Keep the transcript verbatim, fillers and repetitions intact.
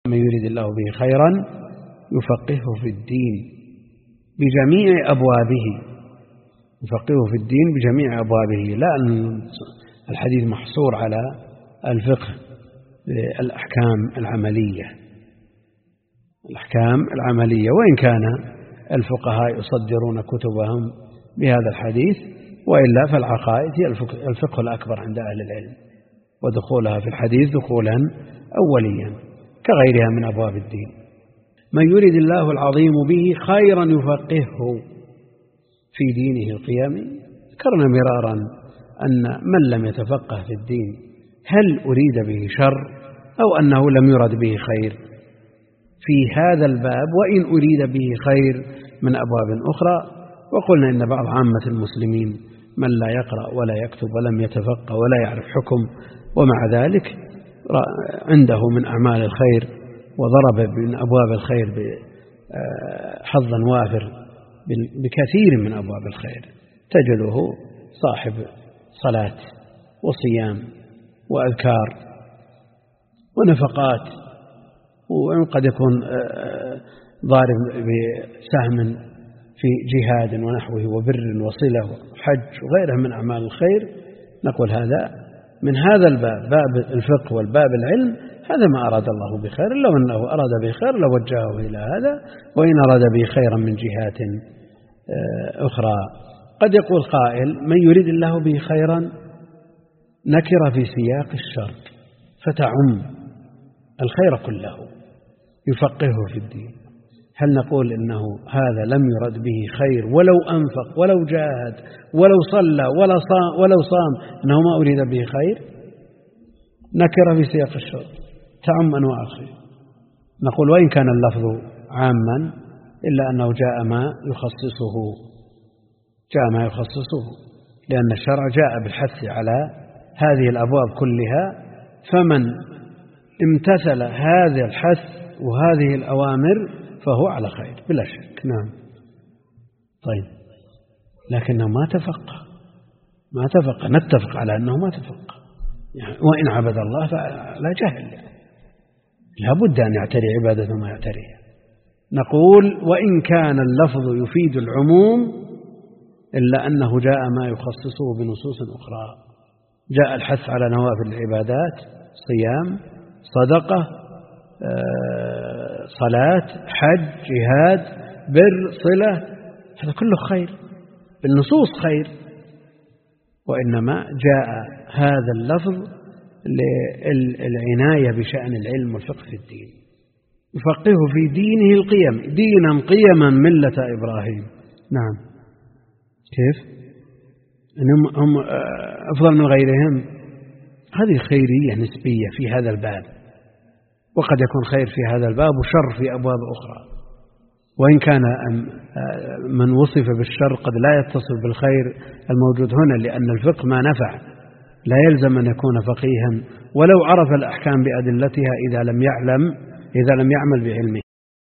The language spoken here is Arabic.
من يريد الله به خيرا يفقهه في الدين بجميع أبوابه، يفقهه في الدين بجميع أبوابه، لا أن الحديث محصور على الفقه الأحكام العملية الأحكام العملية وإن كان الفقهاء يصدرون كتبهم بهذا الحديث، وإلا فالعقائد هي الفقه الأكبر عند أهل العلم، ودخولها في الحديث دخولا أوليا كغيرها من أبواب الدين. من يريد الله العظيم به خيرا يفقهه في دينه القيم. ذكرنا مرارا أن من لم يتفقه في الدين هل أريد به شر أو أنه لم يرد به خير في هذا الباب، وإن أريد به خير من أبواب أخرى. وقلنا إن بعض عامة المسلمين من لا يقرأ ولا يكتب ولم يتفقه ولا يعرف حكم، ومع ذلك عنده من أعمال الخير وضرب من أبواب الخير حظا وافر بكثير من أبواب الخير، تجده صاحب صلاة وصيام وأذكار ونفقات، وقد يكون ضارب بسهم في جهاد ونحوه وبر وصلة وحج وغيرها من أعمال الخير. نقول هذا من هذا الباب، باب الفقه والباب العلم، هذا ما أراد الله بخير، لو أنه أراد به خير لوجهه إلى هذا، وإن أراد به خيرا من جهات أخرى. قد يقول قائل من يريد الله به خيرا نكر في سياق الشرط فتعم الخير كله، يفقهه في الدين. هل نقول إنه هذا لم يرد به خير ولو أنفق ولو جاهد ولو صلى ولا صام ولو صام أنه ما أريد به خير؟ نكر في سياق الشرط تعم أنواع الخير. نقول وإن كان اللفظ عاما إلا أنه جاء ما يخصصه جاء ما يخصصه لأن الشرع جاء بالحث على هذه الأبواب كلها، فمن امتثل هذا الحث وهذه الأوامر فهو على خير بلا شك. نعم. طيب، لكنه ما تفقه ما تفقه نتفق على أنه ما تفقه، يعني وإن عبد الله فلا جهل، يعني لا بد أن يعتري عبادة ما يعتريها. نقول وإن كان اللفظ يفيد العموم إلا أنه جاء ما يخصصه بنصوص أخرى، جاء الحث على نوافل العبادات، صيام، صدقة، صلاة، حج، جهاد، بر، صلة، هذا كله خير بالنصوص خير، وإنما جاء هذا اللفظ للعناية بشأن العلم والفقه في الدين. يفقهه في دينه القيم، دينا قيما ملة إبراهيم. نعم. كيف؟ إنهم هم أفضل من غيرهم؟ هذه خيرية نسبية في هذا الباب، وقد يكون خير في هذا الباب وشر في أبواب أخرى. وإن كان من وصف بالشر قد لا يتصل بالخير الموجود هنا، لأن الفقه ما نفع، لا يلزم أن يكون فقيها ولو عرف الأحكام بأدلتها إذا لم يعلم إذا لم يعمل بعلمه.